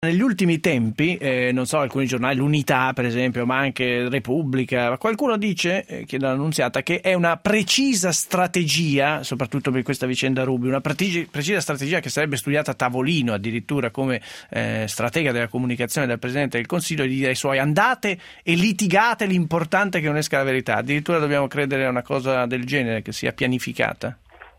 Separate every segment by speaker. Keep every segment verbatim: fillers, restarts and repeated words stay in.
Speaker 1: Negli ultimi tempi, eh, non so, alcuni giornali, l'Unità per esempio, ma anche Repubblica, qualcuno dice, eh, chiedo all'Annunziata, che è una precisa strategia, soprattutto per questa vicenda Ruby, una precisa, precisa strategia che sarebbe studiata a tavolino, addirittura come eh, stratega della comunicazione del Presidente del Consiglio, di dire ai suoi andate e litigate, l'importante è che non esca la verità. Addirittura dobbiamo credere a una cosa del genere, che sia pianificata.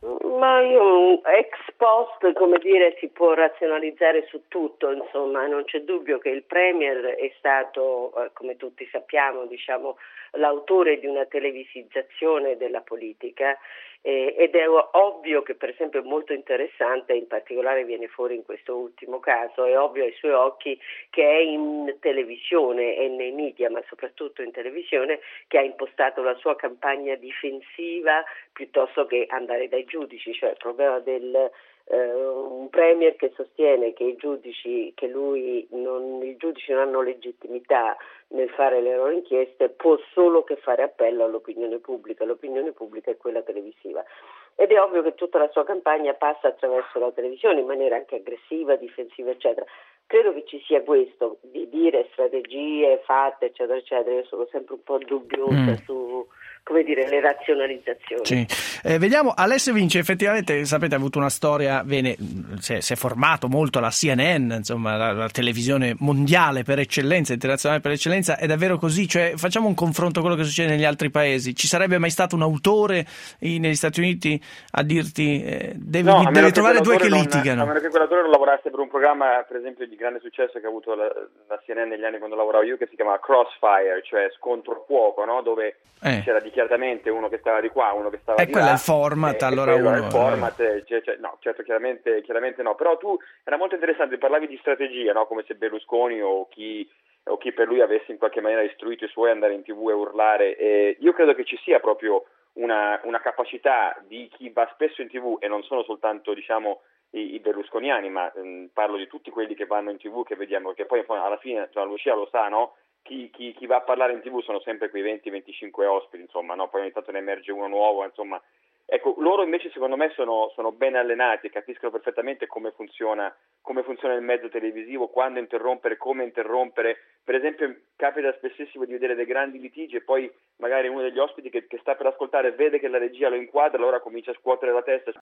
Speaker 2: Ma io ex post, come dire, si può razionalizzare su tutto, insomma, non c'è dubbio che il Premier è stato, eh, come tutti sappiamo, diciamo, l'autore di una televisizzazione della politica eh, ed è ovvio che per esempio è molto interessante, in particolare viene fuori in questo ultimo caso, è ovvio ai suoi occhi che è in televisione e nei media, ma soprattutto in televisione, che ha impostato la sua campagna difensiva piuttosto che andare dai giudici, cioè il problema del Uh, un premier che sostiene che i giudici che lui non, i giudici non hanno legittimità nel fare le loro inchieste può solo che fare appello all'opinione pubblica. L'opinione pubblica è quella televisiva ed è ovvio che tutta la sua campagna passa attraverso la televisione in maniera anche aggressiva, difensiva eccetera. Credo che ci sia questo di dire strategie fatte eccetera eccetera. Io sono sempre un po' dubbiosa mm. su, come dire, le razionalizzazioni.
Speaker 1: Sì. Eh, vediamo, Alessio Vinci effettivamente, sapete, ha avuto una storia, bene, si è, si è formato molto la C N N, insomma la, la televisione mondiale per eccellenza, internazionale per eccellenza. È davvero così? Cioè, facciamo un confronto con quello che succede negli altri paesi. Ci sarebbe mai stato un autore in, negli Stati Uniti a dirti eh, devi,
Speaker 3: no,
Speaker 1: devi trovare due che
Speaker 3: non,
Speaker 1: litigano?
Speaker 3: A meno che quell'autore non lavorasse per un programma, per esempio, di grande successo che ha avuto la, la C N N negli anni quando lavoravo io, che si chiamava Crossfire, cioè scontro a fuoco, no? Dove eh. c'era dichiaratamente uno che stava di qua, uno che stava
Speaker 1: e
Speaker 3: di
Speaker 1: quello
Speaker 3: là.
Speaker 1: È il format,
Speaker 3: e,
Speaker 1: allora
Speaker 3: e
Speaker 1: uno...
Speaker 3: è il format, eh. cioè, cioè, no, certo, chiaramente, chiaramente no. Però tu, era molto interessante, parlavi di strategia, no? Come se Berlusconi o chi, o chi per lui avesse in qualche maniera istruito i suoi ad andare in tivù e urlare. E io credo che ci sia proprio una, una capacità di chi va spesso in tivù, e non sono soltanto, diciamo, i, i berlusconiani, ma mh, parlo di tutti quelli che vanno in tivù, che vediamo, che poi alla fine, cioè, Lucia lo sa, no? Chi, chi, chi va a parlare in tivù sono sempre quei venti venticinque ospiti, insomma, no? Poi ogni tanto ne emerge uno nuovo, insomma. Ecco, loro invece secondo me sono, sono ben allenati e capiscono perfettamente come funziona, come funziona il mezzo televisivo, quando interrompere, come interrompere. Per esempio capita spessissimo di vedere dei grandi litigi e poi magari uno degli ospiti che, che sta per ascoltare vede che la regia lo inquadra, allora comincia a scuotere la testa.